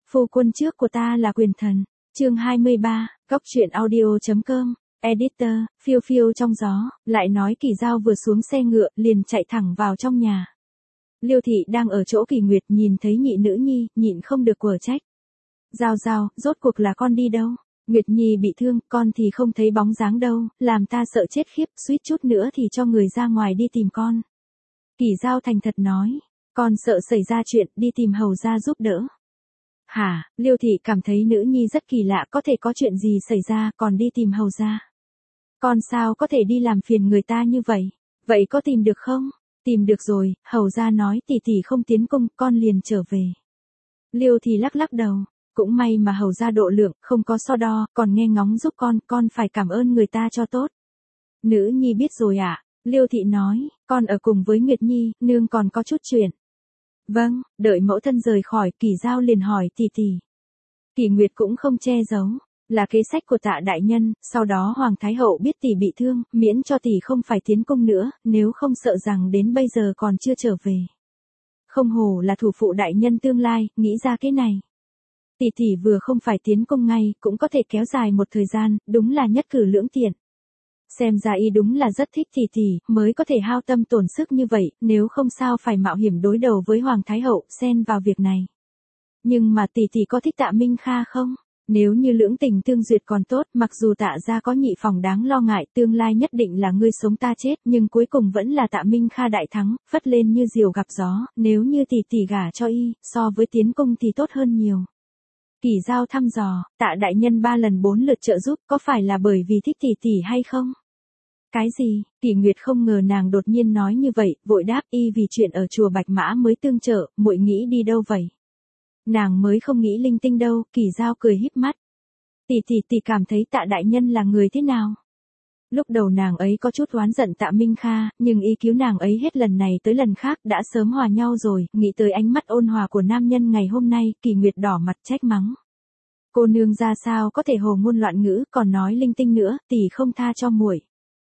Phu quân trước của ta là quyền thần. Chương 23, Góc truyện audio.com. Editor, phiêu phiêu trong gió, lại nói Kỳ Dao vừa xuống xe ngựa, liền chạy thẳng vào trong nhà. Liêu thị đang ở chỗ Kỳ Nguyệt nhìn thấy nhị nữ nhi, nhịn không được quở trách. Dao Dao, rốt cuộc là con đi đâu? Nguyệt Nhi bị thương, con thì không thấy bóng dáng đâu, làm ta sợ chết khiếp, suýt chút nữa thì cho người ra ngoài đi tìm con. Kỳ Dao thành thật nói, con sợ xảy ra chuyện, đi tìm hầu ra giúp đỡ. Hả, Liêu thị cảm thấy nữ nhi rất kỳ lạ, có thể có chuyện gì xảy ra, còn đi tìm hầu ra. Con sao có thể đi làm phiền người ta như vậy? Vậy có tìm được không? Tìm được rồi, hầu ra nói tỷ tỷ không tiến cung, con liền trở về. Liêu thì lắc lắc đầu, cũng may mà hầu ra độ lượng, không có so đo, còn nghe ngóng giúp con phải cảm ơn người ta cho tốt. Nữ nhi biết rồi ạ, Liêu thị nói, con ở cùng với Nguyệt Nhi, nương còn có chút chuyện. Vâng, đợi mẫu thân rời khỏi, Kỳ Dao liền hỏi tỷ tỷ. Kỳ Nguyệt cũng không che giấu, là kế sách của Tạ đại nhân, sau đó Hoàng Thái Hậu biết tỷ bị thương, miễn cho tỷ không phải tiến cung nữa, nếu không sợ rằng đến bây giờ còn chưa trở về. Không hổ là thủ phụ đại nhân tương lai, nghĩ ra cái này. Tỷ tỷ vừa không phải tiến cung ngay, cũng có thể kéo dài một thời gian, đúng là nhất cử lưỡng tiện. Xem ra y đúng là rất thích tỷ, mới có thể hao tâm tổn sức như vậy, nếu không sao phải mạo hiểm đối đầu với Hoàng Thái Hậu, xen vào việc này. Nhưng mà tỷ có thích Tạ Minh Kha không? Nếu như lưỡng tình tương duyệt còn tốt, mặc dù Tạ gia có nhị phòng đáng lo ngại, tương lai nhất định là ngươi sống ta chết, nhưng cuối cùng vẫn là Tạ Minh Kha đại thắng, phất lên như diều gặp gió, nếu như tỷ gả cho y, so với tiến cung thì tốt hơn nhiều. Kỳ Dao thăm dò, Tạ đại nhân 3 lần 4 lượt trợ giúp, có phải là bởi vì thích tỷ hay không? Cái gì? Kỳ Nguyệt không ngờ nàng đột nhiên nói như vậy, vội đáp y vì chuyện ở chùa Bạch Mã mới tương trợ, muội nghĩ đi đâu vậy? Nàng mới không nghĩ linh tinh đâu, Kỳ Dao cười híp mắt. Tỷ cảm thấy Tạ đại nhân là người thế nào? Lúc đầu nàng ấy có chút oán giận Tạ Minh Kha, nhưng ý cứu nàng ấy hết lần này tới lần khác đã sớm hòa nhau rồi, nghĩ tới ánh mắt ôn hòa của nam nhân ngày hôm nay, Kỳ Nguyệt đỏ mặt trách mắng. Cô nương ra sao có thể hồ ngôn loạn ngữ, còn nói linh tinh nữa, tỷ không tha cho muội.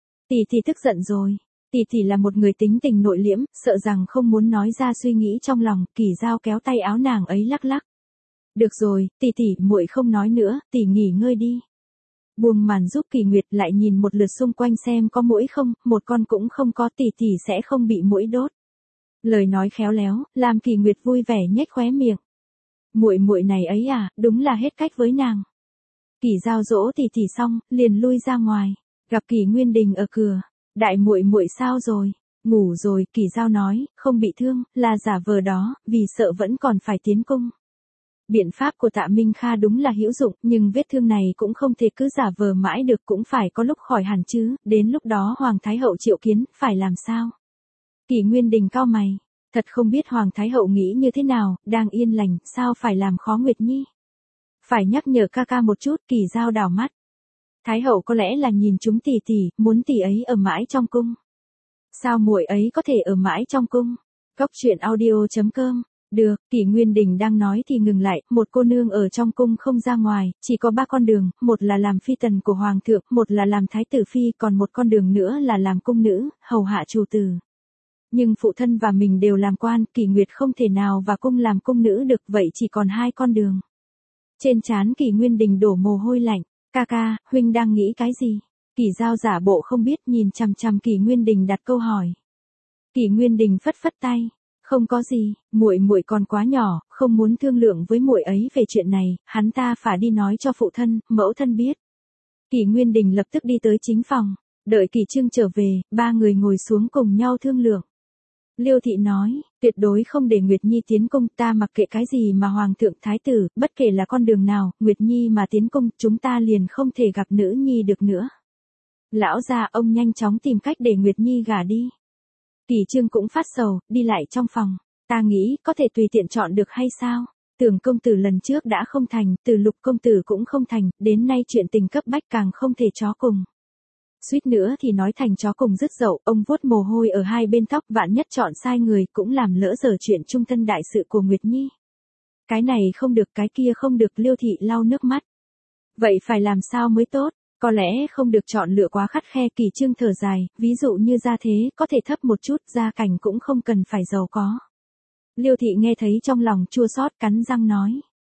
Tỷ tức giận rồi. Tỷ là một người tính tình nội liễm, sợ rằng không muốn nói ra suy nghĩ trong lòng, Kỳ Dao kéo tay áo nàng ấy lắc lắc. Được rồi, tỷ muội không nói nữa, tỷ nghỉ ngơi đi. Buông màn giúp Kỳ Nguyệt lại nhìn một lượt xung quanh xem có muỗi không, một con cũng không có, tỷ sẽ không bị muỗi đốt. Lời nói khéo léo, làm Kỳ Nguyệt vui vẻ nhếch khóe miệng. Muội này ấy à, đúng là hết cách với nàng. Kỳ Dao dỗ tỷ xong, liền lui ra ngoài, gặp Kỳ Nguyên Đình ở cửa. Đại muội sao rồi? Ngủ rồi, Kỳ Dao nói, không bị thương, là giả vờ đó, vì sợ vẫn còn phải tiến cung. Biện pháp của Tạ Minh Kha đúng là hữu dụng, nhưng vết thương này cũng không thể cứ giả vờ mãi được, cũng phải có lúc khỏi hẳn chứ, đến lúc đó Hoàng Thái Hậu triệu kiến, phải làm sao? Kỳ Nguyên Đình cau mày, thật không biết Hoàng Thái Hậu nghĩ như thế nào, đang yên lành, sao phải làm khó Nguyệt Nhi? Phải nhắc nhở ca một chút, Kỳ Dao đảo mắt. Thái Hậu có lẽ là nhìn chúng tỷ, muốn tỷ ấy ở mãi trong cung. Sao muội ấy có thể ở mãi trong cung? Góc truyện audio.com. Được, Kỳ Nguyên Đình đang nói thì ngừng lại, một cô nương ở trong cung không ra ngoài, chỉ có 3 con đường, một là làm phi tần của Hoàng thượng, một là làm thái tử phi, còn một con đường nữa là làm cung nữ, hầu hạ chủ tử. Nhưng phụ thân và mình đều làm quan, Kỳ Nguyệt không thể nào vào cung làm cung nữ được, vậy chỉ còn 2 con đường. Trên trán Kỳ Nguyên Đình đổ mồ hôi lạnh. Ca, huynh đang nghĩ cái gì? Kỳ Dao giả bộ không biết, nhìn chằm chằm Kỳ Nguyên Đình đặt câu hỏi. Kỳ Nguyên Đình phất tay, không có gì, muội còn quá nhỏ, không muốn thương lượng với muội ấy về chuyện này, hắn ta phải đi nói cho phụ thân, mẫu thân biết. Kỳ Nguyên Đình lập tức đi tới chính phòng, đợi Kỳ Trương trở về, 3 người ngồi xuống cùng nhau thương lượng. Liêu thị nói, tuyệt đối không để Nguyệt Nhi tiến cung, ta mặc kệ cái gì mà Hoàng thượng thái tử, bất kể là con đường nào, Nguyệt Nhi mà tiến cung, chúng ta liền không thể gặp nữ nhi được nữa. Lão gia, ông nhanh chóng tìm cách để Nguyệt Nhi gả đi. Kỳ Trương cũng phát sầu, đi lại trong phòng, ta nghĩ có thể tùy tiện chọn được hay sao? Tưởng công tử lần trước đã không thành, Từ Lục công tử cũng không thành, đến nay chuyện tình cấp bách càng không thể chó cùng. Suýt nữa thì nói thành chó cùng rứt dậu, ông vuốt mồ hôi ở 2 bên tóc, vạn nhất chọn sai người, cũng làm lỡ dở chuyện trung thân đại sự của Nguyệt Nhi. Cái này không được, cái kia không được, Liêu thị lau nước mắt. Vậy phải làm sao mới tốt? Có lẽ không được chọn lựa quá khắt khe, Kỳ Trương thở dài, ví dụ như gia thế, có thể thấp một chút, gia cảnh cũng không cần phải giàu có. Liêu thị nghe thấy trong lòng chua xót, cắn răng nói.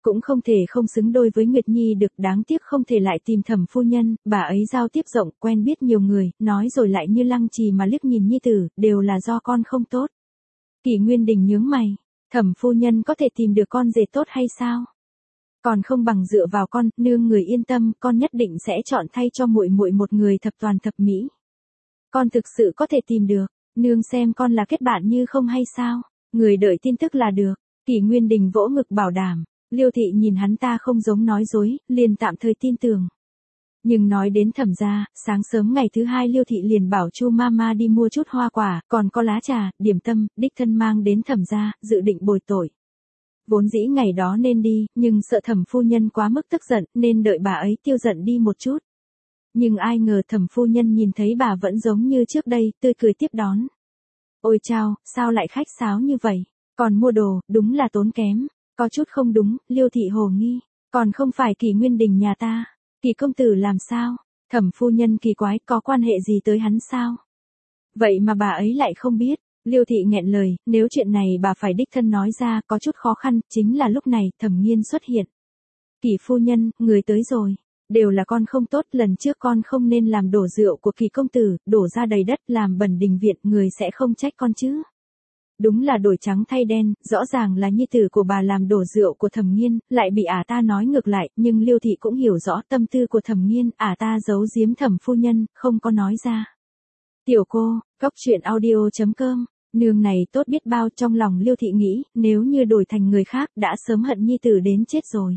Cũng không thể không xứng đôi với Nguyệt Nhi được, đáng tiếc không thể lại tìm Thẩm phu nhân, bà ấy giao tiếp rộng, quen biết nhiều người, nói rồi lại như lăng trì mà liếc nhìn nhi tử, đều là do con không tốt. Kỷ Nguyên Đình nhướng mày, Thẩm phu nhân có thể tìm được con rể tốt hay sao? Còn không bằng dựa vào con, nương người yên tâm, con nhất định sẽ chọn thay cho muội muội một người thập toàn thập mỹ. Con thực sự có thể tìm được, nương xem con là kết bạn như không hay sao? Người đợi tin tức là được. Kỷ Nguyên Đình vỗ ngực bảo đảm. Liêu thị nhìn hắn ta không giống nói dối, liền tạm thời tin tưởng. Nhưng nói đến Thẩm gia, sáng sớm ngày thứ hai Liêu thị liền bảo Chu Mama đi mua chút hoa quả, còn có lá trà, điểm tâm, đích thân mang đến Thẩm gia, dự định bồi tội. Vốn dĩ ngày đó nên đi, nhưng sợ Thẩm phu nhân quá mức tức giận, nên đợi bà ấy tiêu giận đi một chút. Nhưng ai ngờ Thẩm phu nhân nhìn thấy bà vẫn giống như trước đây, tươi cười tiếp đón. Ôi chao, sao lại khách sáo như vậy? Còn mua đồ, đúng là tốn kém. Có chút không đúng, Liêu thị hồ nghi. Còn không phải Kỷ Nguyên Đình nhà ta. Kỷ công tử làm sao? Thẩm phu nhân kỳ quái, có quan hệ gì tới hắn sao? Vậy mà bà ấy lại không biết. Liêu thị nghẹn lời, nếu chuyện này bà phải đích thân nói ra, có chút khó khăn, chính là lúc này, Thẩm Nghiên xuất hiện. Kỷ phu nhân, người tới rồi. Đều là con không tốt, lần trước con không nên làm đổ rượu của Kỷ công tử, đổ ra đầy đất, làm bẩn đình viện, người sẽ không trách con chứ. Đúng là đổi trắng thay đen, rõ ràng là nhi tử của bà làm đổ rượu của Thẩm Nghiên, lại bị ta nói ngược lại, nhưng Liêu thị cũng hiểu rõ tâm tư của Thẩm Nghiên, ta giấu giếm Thẩm phu nhân, không có nói ra. Tiểu cô, goctruyện.audio.com, nương này tốt biết bao, trong lòng Liêu thị nghĩ, nếu như đổi thành người khác, đã sớm hận nhi tử đến chết rồi.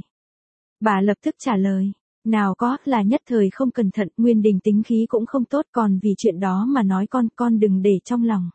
Bà lập tức trả lời, nào có, là nhất thời không cẩn thận, Nguyên Đình tính khí cũng không tốt, còn vì chuyện đó mà nói con đừng để trong lòng.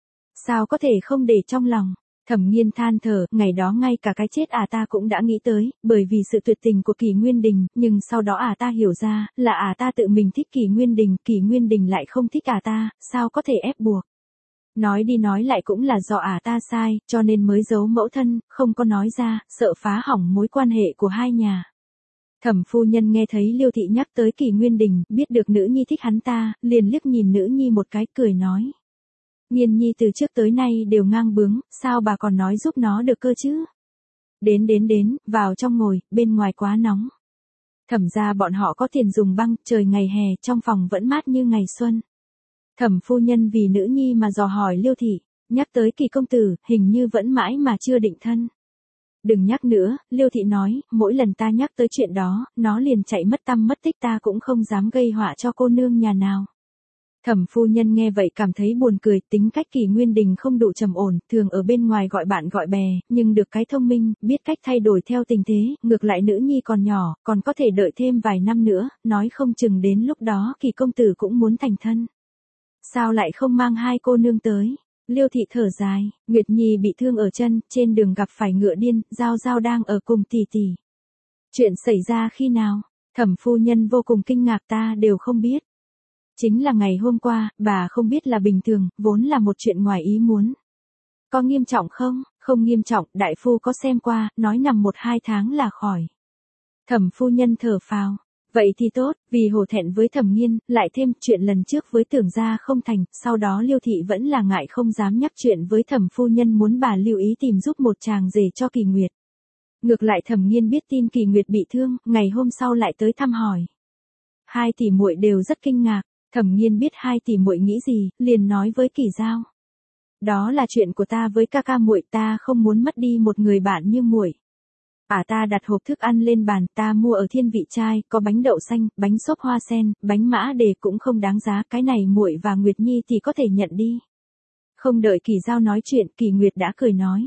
Sao có thể không để trong lòng? Thẩm Nghiên than thở, ngày đó ngay cả cái chết ta cũng đã nghĩ tới, bởi vì sự tuyệt tình của Kỷ Nguyên Đình, nhưng sau đó ta hiểu ra, là ta tự mình thích Kỷ Nguyên Đình lại không thích ta, sao có thể ép buộc. Nói đi nói lại cũng là do ta sai, cho nên mới giấu mẫu thân, không có nói ra, sợ phá hỏng mối quan hệ của hai nhà. Thẩm phu nhân nghe thấy Liêu thị nhắc tới Kỷ Nguyên Đình, biết được nữ nhi thích hắn ta, liền liếc nhìn nữ nhi một cái, cười nói. Nghiên nhi từ trước tới nay đều ngang bướng, sao bà còn nói giúp nó được cơ chứ? Đến, vào trong ngồi, bên ngoài quá nóng. Thẩm ra bọn họ có tiền dùng băng, trời ngày hè, trong phòng vẫn mát như ngày xuân. Thẩm phu nhân vì nữ nhi mà dò hỏi Liêu thị, nhắc tới Kỷ công tử, hình như vẫn mãi mà chưa định thân. Đừng nhắc nữa, Liêu thị nói, mỗi lần ta nhắc tới chuyện đó, nó liền chạy mất tăm mất tích, ta cũng không dám gây họa cho cô nương nhà nào. Thẩm phu nhân nghe vậy cảm thấy buồn cười, tính cách Kỷ Nguyên Đình không đủ trầm ổn, thường ở bên ngoài gọi bạn gọi bè, nhưng được cái thông minh, biết cách thay đổi theo tình thế, ngược lại nữ nhi còn nhỏ, còn có thể đợi thêm vài năm nữa, nói không chừng đến lúc đó Kỷ công tử cũng muốn thành thân. Sao lại không mang hai cô nương tới? Liêu thị thở dài, Nguyệt Nhi bị thương ở chân, trên đường gặp phải ngựa điên, Giao Giao đang ở cùng tỷ tỷ. Chuyện xảy ra khi nào? Thẩm phu nhân vô cùng kinh ngạc, ta đều không biết. Chính là ngày hôm qua, bà không biết là bình thường, vốn là một chuyện ngoài ý muốn. Có nghiêm trọng không? Không nghiêm trọng, đại phu có xem qua, nói nằm 1-2 tháng là khỏi. Thẩm phu nhân thở phào. Vậy thì tốt, vì hổ thẹn với Thẩm Nghiên, lại thêm chuyện lần trước với Tưởng gia không thành, sau đó Liêu thị vẫn là ngại không dám nhắc chuyện với Thẩm phu nhân, muốn bà lưu ý tìm giúp một chàng rể cho Kỳ Nguyệt. Ngược lại Thẩm Nghiên biết tin Kỳ Nguyệt bị thương, ngày hôm sau lại tới thăm hỏi. Hai tỷ muội đều rất kinh ngạc. Thẩm Nghiên biết hai tỷ muội nghĩ gì, liền nói với Kỳ Giao. Đó là chuyện của ta với ca muội, ta không muốn mất đi một người bạn như muội. Ta đặt hộp thức ăn lên bàn, ta mua ở Thiên Vị Trai, có bánh đậu xanh, bánh xốp hoa sen, bánh mã đề cũng không đáng giá, cái này muội và Nguyệt Nhi thì có thể nhận đi. Không đợi Kỳ Giao nói chuyện, Kỳ Nguyệt đã cười nói.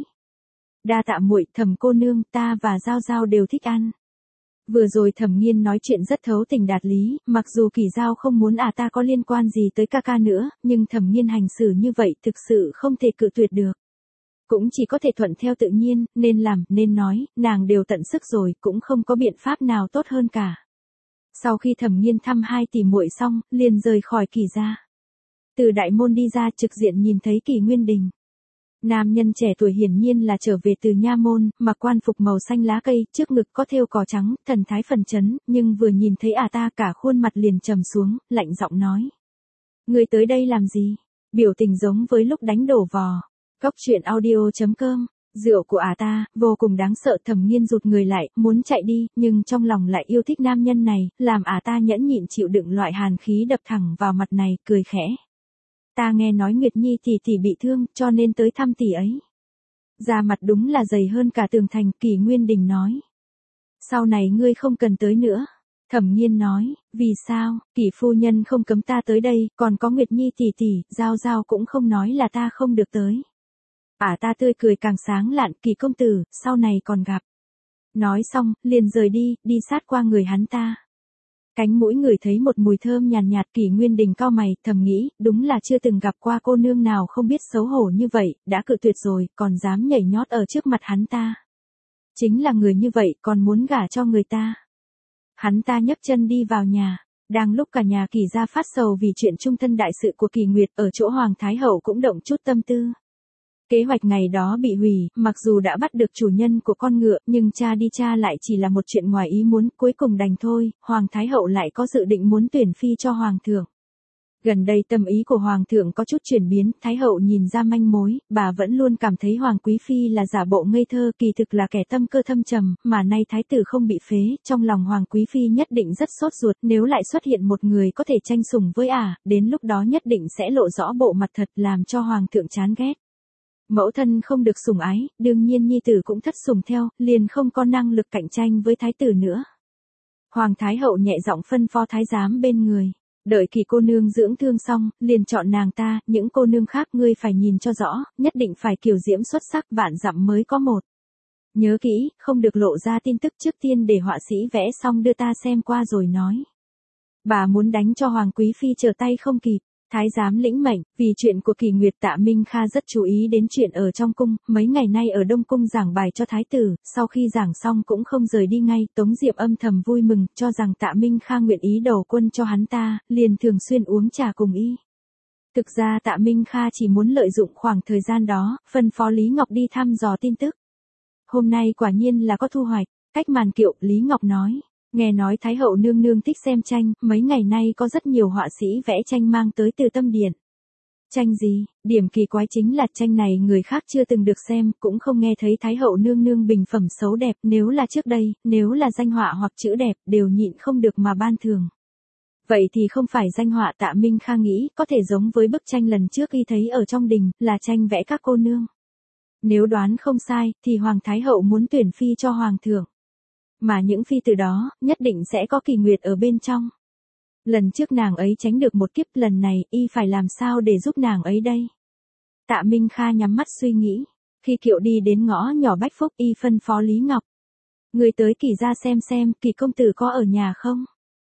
Đa tạ muội, Thẩm cô nương, ta và Giao Giao đều thích ăn. Vừa rồi Thẩm Nghiên nói chuyện rất thấu tình đạt lý, mặc dù Kỳ Giao không muốn ta có liên quan gì tới ca nữa, nhưng Thẩm Nghiên hành xử như vậy thực sự không thể cự tuyệt được. Cũng chỉ có thể thuận theo tự nhiên, nên làm, nên nói, nàng đều tận sức rồi, cũng không có biện pháp nào tốt hơn cả. Sau khi Thẩm Nghiên thăm hai tỷ muội xong, liền rời khỏi Kỳ gia. Từ đại môn đi ra trực diện nhìn thấy Kỷ Nguyên Đình. Nam nhân trẻ tuổi hiển nhiên là trở về từ nha môn, mặc quan phục màu xanh lá cây, trước ngực có thêu cỏ trắng, thần thái phấn chấn, nhưng vừa nhìn thấy ta cả khuôn mặt liền trầm xuống, lạnh giọng nói. Người tới đây làm gì? Biểu tình giống với lúc đánh đổ vò. Goctruyện.audio.com Rượu của ta, vô cùng đáng sợ. Thẩm Nghiên rụt người lại, muốn chạy đi, nhưng trong lòng lại yêu thích nam nhân này, làm ta nhẫn nhịn chịu đựng loại hàn khí đập thẳng vào mặt này, cười khẽ. Ta nghe nói Nguyệt Nhi tỷ bị thương, cho nên tới thăm tỷ ấy. Da mặt đúng là dày hơn cả tường thành, Kỷ Nguyên Đình nói. Sau này ngươi không cần tới nữa. Thẩm Nghiên nói, vì sao, Kỷ phu nhân không cấm ta tới đây, còn có Nguyệt Nhi tỷ, Giao Giao cũng không nói là ta không được tới. Ta tươi cười càng sáng lạn, Kỷ công tử, sau này còn gặp. Nói xong, liền rời đi sát qua người hắn ta. Cánh mũi người thấy một mùi thơm nhàn nhạt, Kỷ Nguyên Đình cau mày, thầm nghĩ, đúng là chưa từng gặp qua cô nương nào không biết xấu hổ như vậy, đã cự tuyệt rồi, còn dám nhảy nhót ở trước mặt hắn ta. Chính là người như vậy, còn muốn gả cho người ta. Hắn ta nhấc chân đi vào nhà. Đang lúc cả nhà Kỷ gia phát sầu vì chuyện chung thân đại sự của Kỷ Nguyệt, ở chỗ Hoàng Thái Hậu cũng động chút tâm tư. Kế hoạch ngày đó bị hủy, mặc dù đã bắt được chủ nhân của con ngựa, nhưng cha đi cha lại chỉ là một chuyện ngoài ý muốn, cuối cùng đành thôi. Hoàng Thái Hậu lại có dự định muốn tuyển phi cho Hoàng thượng. Gần đây tâm ý của Hoàng thượng có chút chuyển biến, Thái Hậu nhìn ra manh mối, bà vẫn luôn cảm thấy Hoàng Quý Phi là giả bộ ngây thơ, kỳ thực là kẻ tâm cơ thâm trầm, mà nay Thái tử không bị phế, trong lòng Hoàng Quý Phi nhất định rất sốt ruột, nếu lại xuất hiện một người có thể tranh sủng với đến lúc đó nhất định sẽ lộ rõ bộ mặt thật làm cho Hoàng thượng chán ghét. Mẫu thân không được sủng ái, đương nhiên nhi tử cũng thất sủng theo, liền không có năng lực cạnh tranh với thái tử nữa. Hoàng Thái Hậu nhẹ giọng phân phó thái giám bên người, đợi Kỷ cô nương dưỡng thương xong, liền chọn nàng ta, những cô nương khác ngươi phải nhìn cho rõ, nhất định phải kiều diễm xuất sắc, vạn dặm mới có một. Nhớ kỹ, không được lộ ra tin tức trước tiên để họa sĩ vẽ xong đưa ta xem qua rồi nói. Bà muốn đánh cho Hoàng Quý Phi trở tay không kịp. Thái giám lĩnh mệnh, vì chuyện của Kỷ Nguyệt Tạ Minh Kha rất chú ý đến chuyện ở trong cung, mấy ngày nay ở Đông Cung giảng bài cho thái tử, sau khi giảng xong cũng không rời đi ngay, Tống Diệp âm thầm vui mừng, cho rằng Tạ Minh Kha nguyện ý đầu quân cho hắn ta, liền thường xuyên uống trà cùng y. Thực ra Tạ Minh Kha chỉ muốn lợi dụng khoảng thời gian đó, phân phó Lý Ngọc đi thăm dò tin tức. Hôm nay quả nhiên là có thu hoạch, cách màn kiệu, Lý Ngọc nói. Nghe nói Thái Hậu nương nương thích xem tranh, mấy ngày nay có rất nhiều họa sĩ vẽ tranh mang tới từ Tâm Điện. Tranh gì? Điểm kỳ quái chính là tranh này người khác chưa từng được xem, cũng không nghe thấy Thái Hậu nương nương bình phẩm xấu đẹp, nếu là trước đây, nếu là danh họa hoặc chữ đẹp, đều nhịn không được mà ban thưởng. Vậy thì không phải danh họa Tạ Minh Kha nghĩ, có thể giống với bức tranh lần trước y thấy ở trong đình, là tranh vẽ các cô nương. Nếu đoán không sai, thì Hoàng Thái Hậu muốn tuyển phi cho Hoàng thượng. Mà những phi từ đó, nhất định sẽ có Kỷ Nguyệt ở bên trong. Lần trước nàng ấy tránh được một kiếp, lần này, y phải làm sao để giúp nàng ấy đây? Tạ Minh Kha nhắm mắt suy nghĩ. Khi kiệu đi đến ngõ nhỏ Bách Phúc, y phân phó Lý Ngọc. Người tới Kỷ gia xem, Kỷ công tử có ở nhà không?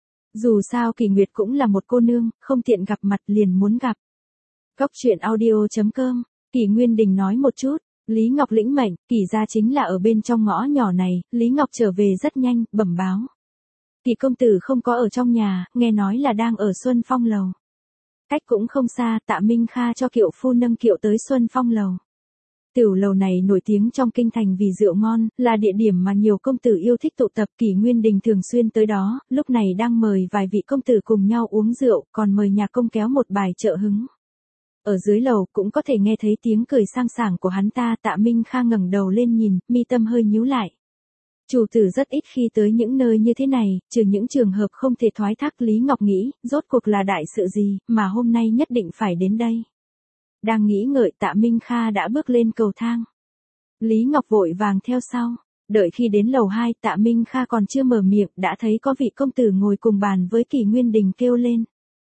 Dù sao Kỷ Nguyệt cũng là một cô nương, không tiện gặp mặt liền muốn gặp. Cốc truyện audio.com, Kỷ Nguyên Đình nói một chút. Lý Ngọc lĩnh mệnh, Kỷ gia chính là ở bên trong ngõ nhỏ này, Lý Ngọc trở về rất nhanh, bẩm báo. Kỷ công tử không có ở trong nhà, nghe nói là đang ở Xuân Phong Lầu. Cách cũng không xa, Tạ Minh Kha cho kiệu phu nâng kiệu tới Xuân Phong Lầu. Tiểu lầu này nổi tiếng trong kinh thành vì rượu ngon, là địa điểm mà nhiều công tử yêu thích tụ tập. Kỷ Nguyên Đình thường xuyên tới đó, lúc này đang mời vài vị công tử cùng nhau uống rượu, còn mời nhà công kéo một bài trợ hứng. Ở dưới lầu cũng có thể nghe thấy tiếng cười sang sảng của hắn ta. Tạ Minh Kha ngẩng đầu lên nhìn, mi tâm hơi nhíu lại. Chủ tử rất ít khi tới những nơi như thế này, trừ những trường hợp không thể thoái thác. Lý Ngọc nghĩ, rốt cuộc là đại sự gì, mà hôm nay nhất định phải đến đây. Đang nghĩ ngợi, Tạ Minh Kha đã bước lên cầu thang. Lý Ngọc vội vàng theo sau. Đợi khi đến lầu 2, Tạ Minh Kha còn chưa mở miệng, đã thấy có vị công tử ngồi cùng bàn với Kỷ Nguyên Đình kêu lên.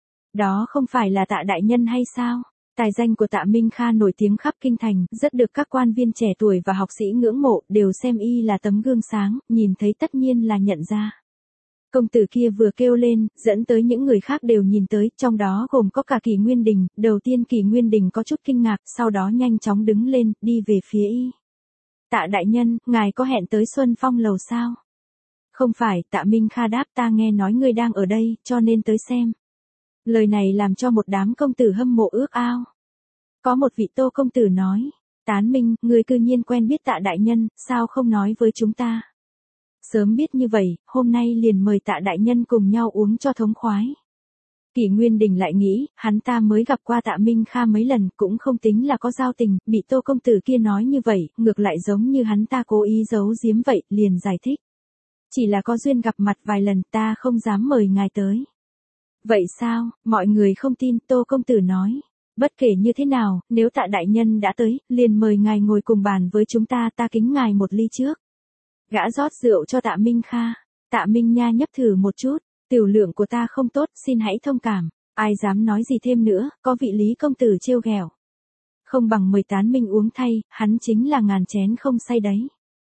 Đó không phải là Tạ đại nhân hay sao? Tài danh của Tạ Minh Kha nổi tiếng khắp kinh thành, rất được các quan viên trẻ tuổi và học sĩ ngưỡng mộ, đều xem y là tấm gương sáng, nhìn thấy tất nhiên là nhận ra. Công tử kia vừa kêu lên, dẫn tới những người khác đều nhìn tới, trong đó gồm có cả Kỷ Nguyên Đình. Đầu tiên Kỷ Nguyên Đình có chút kinh ngạc, sau đó nhanh chóng đứng lên, đi về phía y. Tạ đại nhân, ngài có hẹn tới Xuân Phong Lầu sao? Không phải, Tạ Minh Kha đáp, ta nghe nói ngươi đang ở đây, cho nên tới xem. Lời này làm cho một đám công tử hâm mộ ước ao. Có một vị Tô công tử nói, Tán Minh, ngươi cư nhiên quen biết Tạ đại nhân, sao không nói với chúng ta? Sớm biết như vậy, hôm nay liền mời Tạ đại nhân cùng nhau uống cho thống khoái. Kỷ Nguyên Đình lại nghĩ, hắn ta mới gặp qua Tạ Minh Kha mấy lần, cũng không tính là có giao tình, bị Tô công tử kia nói như vậy, ngược lại giống như hắn ta cố ý giấu giếm vậy, liền giải thích. Chỉ là có duyên gặp mặt vài lần, ta không dám mời ngài tới. Vậy sao, mọi người không tin, Tô công tử nói. Bất kể như thế nào, nếu Tạ đại nhân đã tới, liền mời ngài ngồi cùng bàn với chúng ta, ta kính ngài một ly trước. Gã rót rượu cho Tạ Minh Kha. Tạ Minh Nha nhấp thử một chút, tiểu lượng của ta không tốt, xin hãy thông cảm. Ai dám nói gì thêm nữa, có vị Lý công tử trêu ghẹo. Không bằng mời Tán Minh uống thay, hắn chính là ngàn chén không say đấy.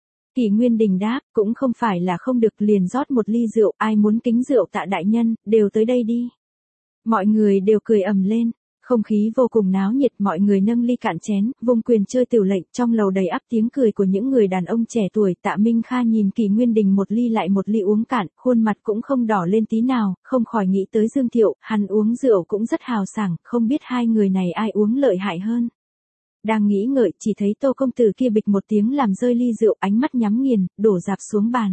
Kỷ Nguyên Đình đáp, cũng không phải là không được, liền rót một ly rượu, ai muốn kính rượu Tạ đại nhân, đều tới đây đi. Mọi người đều cười ầm lên, không khí vô cùng náo nhiệt, mọi người nâng ly cạn chén, vung quyền chơi tiểu lệnh, trong lầu đầy ắp tiếng cười của những người đàn ông trẻ tuổi. Tạ Minh Kha nhìn Kỷ Nguyên Đình một ly lại một ly uống cạn, khuôn mặt cũng không đỏ lên tí nào, không khỏi nghĩ tới Dương Thiệu, hắn uống rượu cũng rất hào sảng, không biết hai người này ai uống lợi hại hơn. Đang nghĩ ngợi, chỉ thấy Tô công tử kia bịch một tiếng làm rơi ly rượu, ánh mắt nhắm nghiền, đổ rạp xuống bàn.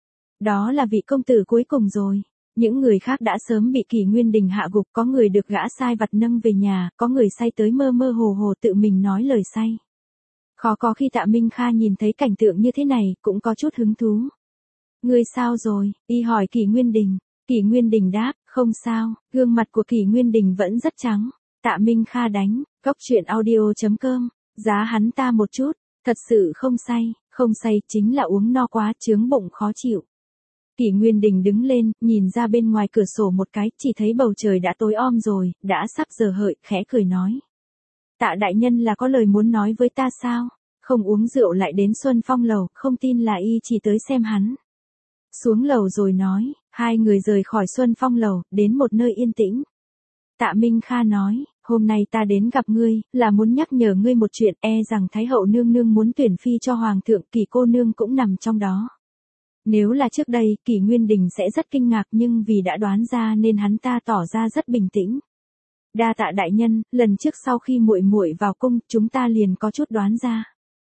Đó là vị công tử cuối cùng rồi. Những người khác đã sớm bị Kỷ Nguyên Đình hạ gục, có người được gã sai vặt nâng về nhà, có người say tới mơ mơ hồ hồ tự mình nói lời say. Khó có khi Tạ Minh Kha nhìn thấy cảnh tượng như thế này, cũng có chút hứng thú. Ngươi sao rồi? Y hỏi Kỷ Nguyên Đình. Kỷ Nguyên Đình đáp, không sao, gương mặt của Kỷ Nguyên Đình vẫn rất trắng. Tạ Minh Kha đánh, cốc truyện audio.com, giá hắn ta một chút, thật sự không say chính là uống no quá, chướng bụng khó chịu. Kỷ Nguyên Đình đứng lên, nhìn ra bên ngoài cửa sổ một cái, chỉ thấy bầu trời đã tối om rồi, đã sắp giờ hợi, khẽ cười nói. Tạ đại nhân là có lời muốn nói với ta sao? Không uống rượu lại đến Xuân Phong lầu, không tin là y chỉ tới xem hắn. Xuống lầu rồi nói, hai người rời khỏi Xuân Phong lầu, đến một nơi yên tĩnh. Tạ Minh Kha nói, hôm nay ta đến gặp ngươi, là muốn nhắc nhở ngươi một chuyện, rằng Thái hậu nương nương muốn tuyển phi cho hoàng thượng, Kỷ cô nương cũng nằm trong đó. Nếu là trước đây, Kỷ Nguyên Đình sẽ rất kinh ngạc, nhưng vì đã đoán ra nên hắn ta tỏ ra rất bình tĩnh. Đa tạ đại nhân, lần trước sau khi muội muội vào cung, chúng ta liền có chút đoán ra.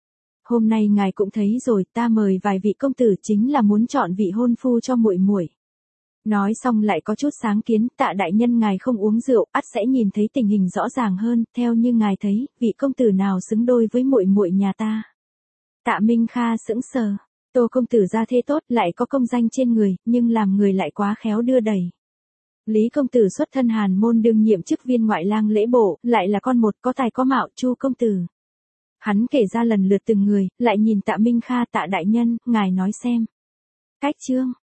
Hôm nay ngài cũng thấy rồi, ta mời vài vị công tử chính là muốn chọn vị hôn phu cho muội muội. Nói xong lại có chút sáng kiến, Tạ đại nhân ngài không uống rượu, ắt sẽ nhìn thấy tình hình rõ ràng hơn, theo như ngài thấy, vị công tử nào xứng đôi với muội muội nhà ta. Tạ Minh Kha sững sờ. Tô công tử gia thế tốt, lại có công danh trên người, nhưng làm người lại quá khéo đưa đẩy. Lý công tử xuất thân hàn môn đương nhiệm chức viên ngoại lang lễ bộ, lại là con một có tài có mạo, Chu công tử. Hắn kể ra lần lượt từng người, lại nhìn Tạ Minh Kha. Tạ đại nhân, ngài nói xem. Cách chương